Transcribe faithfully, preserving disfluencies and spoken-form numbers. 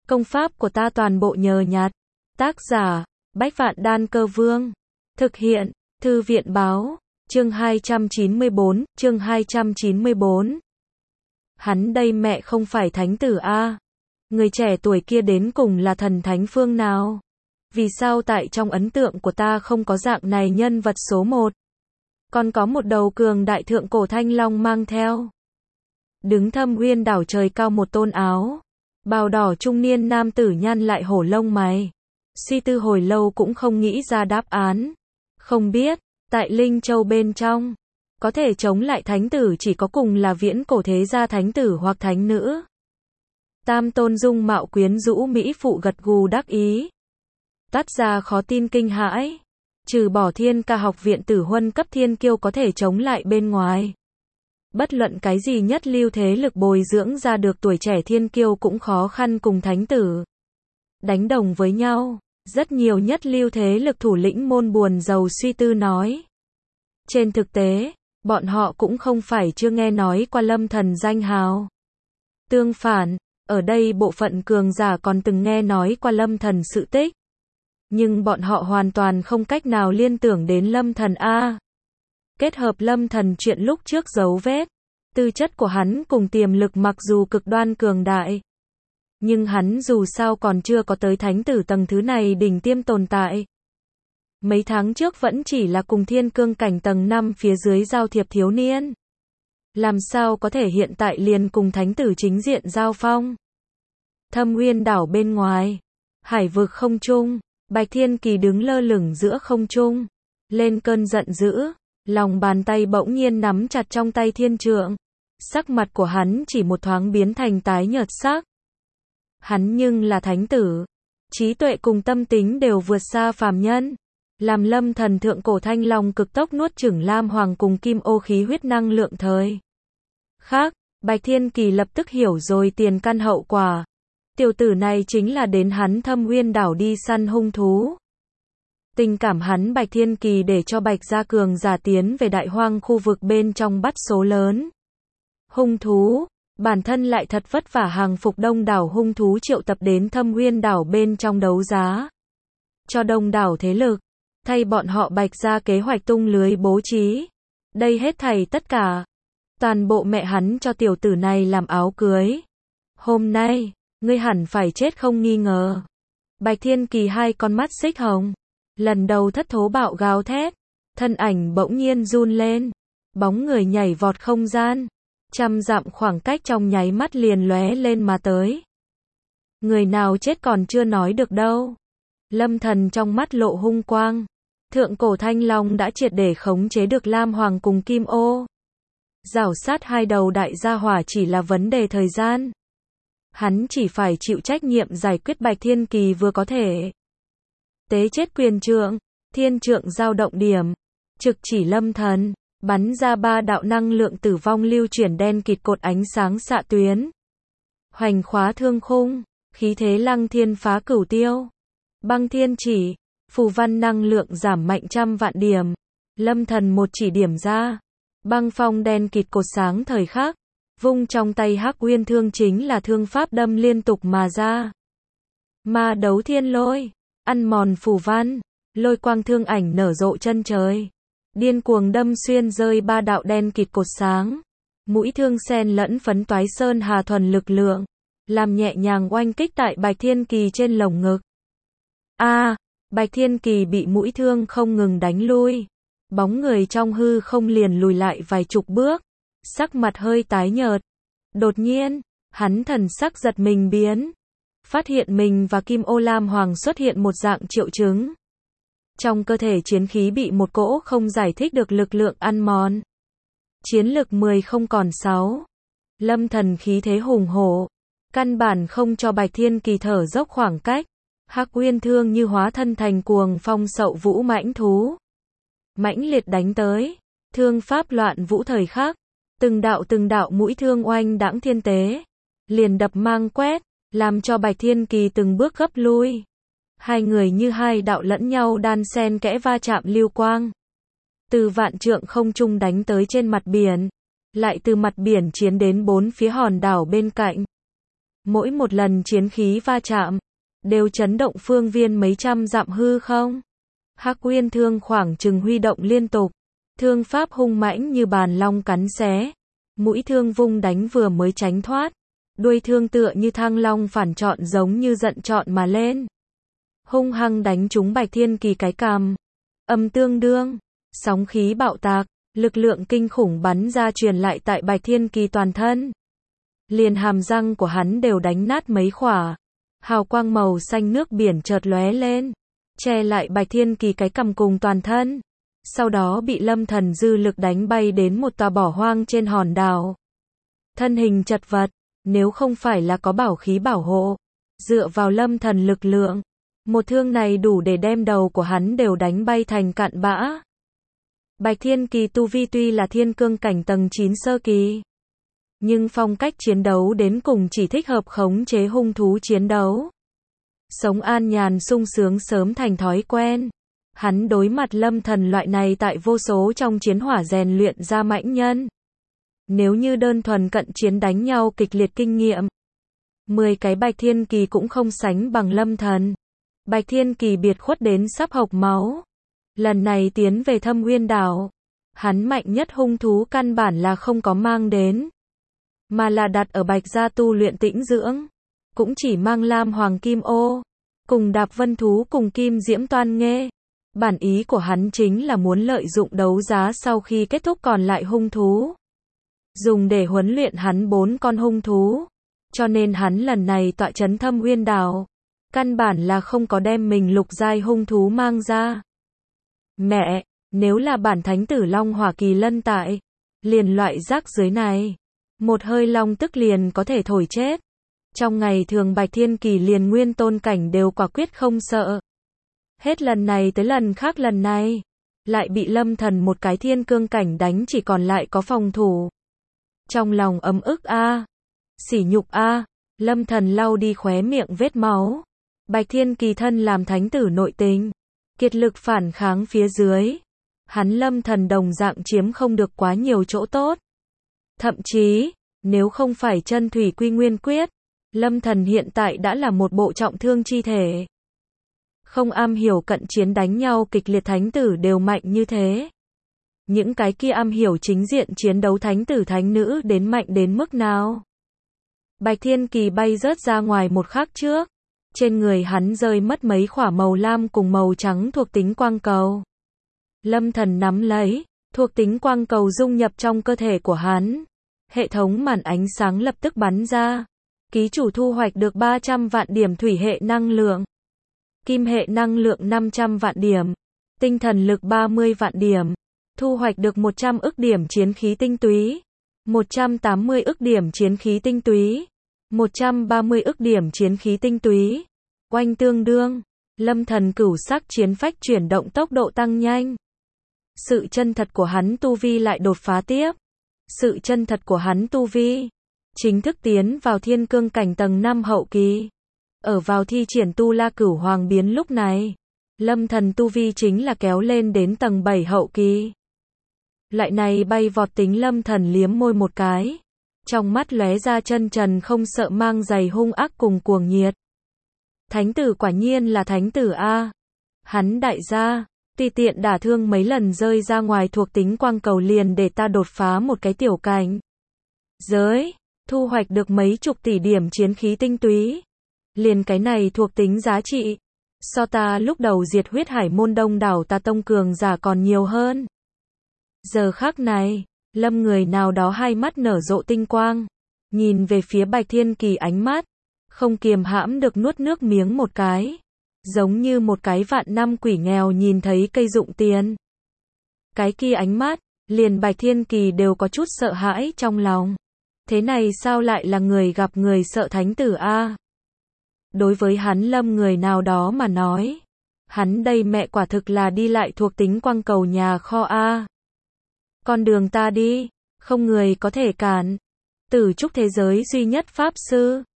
Công pháp của ta toàn bộ nhờ nhặt. Tác giả, Bách Vạn Đan Cơ Vương. Thực hiện, Thư viện Báo. Chương hai trăm chín mươi bốn, chương hai trăm chín mươi bốn. Hắn đây mẹ không phải thánh tử a? Người trẻ tuổi kia đến cùng là thần thánh phương nào? Vì sao tại trong ấn tượng của ta không có dạng này nhân vật số một? Còn có một đầu cường đại thượng cổ thanh long mang theo. Đứng Thâm Uyên đảo trời cao một tôn áo bào đỏ trung niên nam tử nhăn lại hổ lông mày. Suy tư hồi lâu cũng không nghĩ ra đáp án. Không biết, tại Linh Châu bên trong, có thể chống lại thánh tử chỉ có cùng là viễn cổ thế gia thánh tử hoặc thánh nữ. Tam tôn dung mạo quyến rũ mỹ phụ gật gù đắc ý. Tát ra khó tin kinh hãi. Trừ bỏ Thiên Ca học viện tử huân cấp thiên kiêu có thể chống lại bên ngoài. Bất luận cái gì nhất lưu thế lực bồi dưỡng ra được tuổi trẻ thiên kiêu cũng khó khăn cùng thánh tử đánh đồng với nhau. Rất nhiều nhất lưu thế lực thủ lĩnh môn buồn rầu suy tư nói. Trên thực tế, bọn họ cũng không phải chưa nghe nói qua Lâm Thần danh hào. Tương phản, ở đây bộ phận cường giả còn từng nghe nói qua Lâm Thần sự tích. Nhưng bọn họ hoàn toàn không cách nào liên tưởng đến Lâm Thần A. Kết hợp Lâm Thần chuyện lúc trước dấu vết, tư chất của hắn cùng tiềm lực mặc dù cực đoan cường đại. Nhưng hắn dù sao còn chưa có tới thánh tử tầng thứ này đỉnh tiêm tồn tại. Mấy tháng trước vẫn chỉ là cùng thiên cương cảnh tầng năm phía dưới giao thiệp thiếu niên. Làm sao có thể hiện tại liền cùng thánh tử chính diện giao phong. Thâm Uyên đảo bên ngoài, hải vực không trung, Bạch Thiên Kỳ đứng lơ lửng giữa không trung, lên cơn giận dữ, lòng bàn tay bỗng nhiên nắm chặt trong tay thiên trượng. Sắc mặt của hắn chỉ một thoáng biến thành tái nhợt sắc. Hắn nhưng là thánh tử, trí tuệ cùng tâm tính đều vượt xa phàm nhân. Làm Lâm Thần thượng cổ thanh long cực tốc nuốt chửng Lam Hoàng cùng kim ô khí huyết năng lượng thời khác, Bạch Thiên Kỳ lập tức hiểu rồi tiền căn hậu quả. Tiểu tử này chính là đến hắn Thâm Uyên đảo đi săn hung thú. Tình cảm hắn Bạch Thiên Kỳ để cho Bạch gia cường giả tiến về đại hoang khu vực bên trong bắt số lớn hung thú, bản thân lại thật vất vả hàng phục đông đảo hung thú triệu tập đến Thâm Uyên đảo bên trong đấu giá. Cho đông đảo thế lực, thay bọn họ Bạch gia kế hoạch tung lưới bố trí. Đây hết thảy tất cả, toàn bộ mẹ hắn cho tiểu tử này làm áo cưới. Hôm nay, ngươi hẳn phải chết không nghi ngờ. Bạch Thiên Kỳ hai con mắt xích hồng, lần đầu thất thố bạo gào thét, thân ảnh bỗng nhiên run lên, bóng người nhảy vọt không gian, trăm dặm khoảng cách trong nháy mắt liền lóe lên mà tới. Người nào chết còn chưa nói được đâu. Lâm Thần trong mắt lộ hung quang, thượng cổ thanh long đã triệt để khống chế được Lam Hoàng cùng kim ô. Rảo sát hai đầu đại gia hỏa chỉ là vấn đề thời gian. Hắn chỉ phải chịu trách nhiệm giải quyết Bạch Thiên Kỳ vừa có thể. Tế chết quyền trượng, thiên trượng giao động điểm, trực chỉ Lâm Thần, bắn ra ba đạo năng lượng tử vong lưu chuyển đen kịt cột ánh sáng xạ tuyến. Hoành khóa thương khung, khí thế lăng thiên phá cửu tiêu. Băng thiên chỉ, phù văn năng lượng giảm mạnh trăm vạn điểm. Lâm Thần một chỉ điểm ra, băng phong đen kịt cột sáng thời khắc. Vung trong tay Hắc Uyên thương chính là thương pháp đâm liên tục mà ra. Ma đấu thiên lôi, ăn mòn phù văn, lôi quang thương ảnh nở rộ chân trời. Điên cuồng đâm xuyên rơi ba đạo đen kịt cột sáng. Mũi thương xen lẫn phấn toái sơn hà thuần lực lượng, làm nhẹ nhàng oanh kích tại Bạch Thiên Kỳ trên lồng ngực. A, à, Bạch Thiên Kỳ bị mũi thương không ngừng đánh lui. Bóng người trong hư không liền lùi lại vài chục bước. Sắc mặt hơi tái nhợt. Đột nhiên, hắn thần sắc giật mình biến. Phát hiện mình và Kim Ô Lam Hoàng xuất hiện một dạng triệu chứng. Trong cơ thể chiến khí bị một cỗ không giải thích được lực lượng ăn mòn. Chiến lực mười không còn sáu. Lâm Thần khí thế hùng hổ, căn bản không cho Bạch Thiên Kỳ thở dốc khoảng cách. Hắc Uyên thương như hóa thân thành cuồng phong sậu vũ mãnh thú. Mãnh liệt đánh tới, thương pháp loạn vũ thời khắc. Từng đạo từng đạo mũi thương oanh đãng thiên tế, liền đập mang quét, làm cho Bạch Thiên Kỳ từng bước gấp lui. Hai người như hai đạo lẫn nhau đan xen kẽ va chạm lưu quang. Từ vạn trượng không trung đánh tới trên mặt biển, lại từ mặt biển chiến đến bốn phía hòn đảo bên cạnh. Mỗi một lần chiến khí va chạm, đều chấn động phương viên mấy trăm dặm hư không. Hắc Uyên thương khoảng chừng huy động liên tục, thương pháp hung mãnh như bàn long cắn xé, mũi thương vung đánh vừa mới tránh thoát, đuôi thương tựa như thăng long phản trọn giống như giận trọn mà lên, hung hăng đánh trúng Bạch Thiên Kỳ cái cằm. Âm tương đương, sóng khí bạo tạc, lực lượng kinh khủng bắn ra truyền lại tại Bạch Thiên Kỳ toàn thân. Liền hàm răng của hắn đều đánh nát mấy khỏa. Hào quang màu xanh nước biển chợt lóe lên, che lại Bạch Thiên Kỳ cái cằm cùng toàn thân. Sau đó bị Lâm Thần dư lực đánh bay đến một tòa bỏ hoang trên hòn đảo. Thân hình chật vật, nếu không phải là có bảo khí bảo hộ, dựa vào Lâm Thần lực lượng, một thương này đủ để đem đầu của hắn đều đánh bay thành cặn bã. Bạch Thiên Kỳ tu vi tuy là thiên cương cảnh tầng chín sơ kỳ, nhưng phong cách chiến đấu đến cùng chỉ thích hợp khống chế hung thú chiến đấu. Sống an nhàn sung sướng sớm thành thói quen. Hắn đối mặt Lâm Thần loại này tại vô số trong chiến hỏa rèn luyện ra mãnh nhân. Nếu như đơn thuần cận chiến đánh nhau kịch liệt kinh nghiệm, mười cái Bạch Thiên Kỳ cũng không sánh bằng Lâm Thần. Bạch Thiên Kỳ biệt khuất đến sắp hộc máu. Lần này tiến về Thâm Uyên đảo, hắn mạnh nhất hung thú căn bản là không có mang đến, mà là đặt ở Bạch gia tu luyện tĩnh dưỡng, cũng chỉ mang Lam Hoàng Kim Ô, cùng Đạp Vân thú cùng Kim Diễm Toan Nghê. Bản ý của hắn chính là muốn lợi dụng đấu giá sau khi kết thúc còn lại hung thú, dùng để huấn luyện hắn bốn con hung thú. Cho nên hắn lần này tọa trấn Thâm Uyên đảo, căn bản là không có đem mình lục giai hung thú mang ra. Mẹ, nếu là bản thánh tử Long Hỏa Kỳ Lân tại, liền loại rác dưới này, một hơi long tức liền có thể thổi chết. Trong ngày thường Bạch Thiên Kỳ liền nguyên tôn cảnh đều quả quyết không sợ. Hết lần này tới lần khác lần này, lại bị Lâm Thần một cái thiên cương cảnh đánh chỉ còn lại có phòng thủ. Trong lòng ấm ức a, sỉ nhục a, Lâm Thần lau đi khóe miệng vết máu. Bạch Thiên Kỳ thân làm thánh tử nội tình, kiệt lực phản kháng phía dưới, hắn Lâm Thần đồng dạng chiếm không được quá nhiều chỗ tốt. Thậm chí, nếu không phải chân thủy quy nguyên quyết, Lâm Thần hiện tại đã là một bộ trọng thương chi thể. Không am hiểu cận chiến đánh nhau kịch liệt thánh tử đều mạnh như thế. Những cái kia am hiểu chính diện chiến đấu thánh tử thánh nữ đến mạnh đến mức nào? Bạch Thiên Kỳ bay rớt ra ngoài một khắc trước, trên người hắn rơi mất mấy khỏa màu lam cùng màu trắng thuộc tính quang cầu. Lâm Thần nắm lấy, thuộc tính quang cầu dung nhập trong cơ thể của hắn. Hệ thống màn ánh sáng lập tức bắn ra. Ký chủ thu hoạch được ba trăm vạn điểm thủy hệ năng lượng, kim hệ năng lượng năm trăm vạn điểm, tinh thần lực ba mươi vạn điểm, thu hoạch được một trăm ức điểm chiến khí tinh túy, một trăm tám mươi ức điểm chiến khí tinh túy, một trăm ba mươi ức điểm chiến khí tinh túy. Oanh tương đương, Lâm Thần cửu sắc chiến phách chuyển động tốc độ tăng nhanh. Sự chân thật của hắn tu vi lại đột phá tiếp. Sự chân thật của hắn tu vi chính thức tiến vào thiên cương cảnh tầng năm hậu kỳ. Ở vào thi triển tu la cửu hoàng biến lúc này, Lâm Thần tu vi chính là kéo lên đến tầng bảy hậu kỳ. Loại này bay vọt tính Lâm Thần liếm môi một cái, trong mắt lóe ra chân trần không sợ mang giày hung ác cùng cuồng nhiệt. Thánh tử quả nhiên là thánh tử a. Hắn đại gia, tùy tiện đả thương mấy lần rơi ra ngoài thuộc tính quang cầu liền để ta đột phá một cái tiểu cảnh giới, thu hoạch được mấy chục tỷ điểm chiến khí tinh túy. Liền cái này thuộc tính giá trị, so ta lúc đầu diệt huyết hải môn đông đảo ta tông cường giả còn nhiều hơn. Giờ khắc này, Lâm người nào đó hai mắt nở rộ tinh quang, nhìn về phía Bạch Thiên Kỳ ánh mắt, không kiềm hãm được nuốt nước miếng một cái, giống như một cái vạn năm quỷ nghèo nhìn thấy cây dụng tiền. Cái kia ánh mắt, liền Bạch Thiên Kỳ đều có chút sợ hãi trong lòng. Thế này sao lại là người gặp người sợ thánh tử a? Đối với hắn Lâm người nào đó mà nói, hắn đây mẹ quả thực là đi lại thuộc tính quang cầu nhà kho a. Con đường ta đi, không người có thể cản. Tử trúc thế giới duy nhất pháp sư,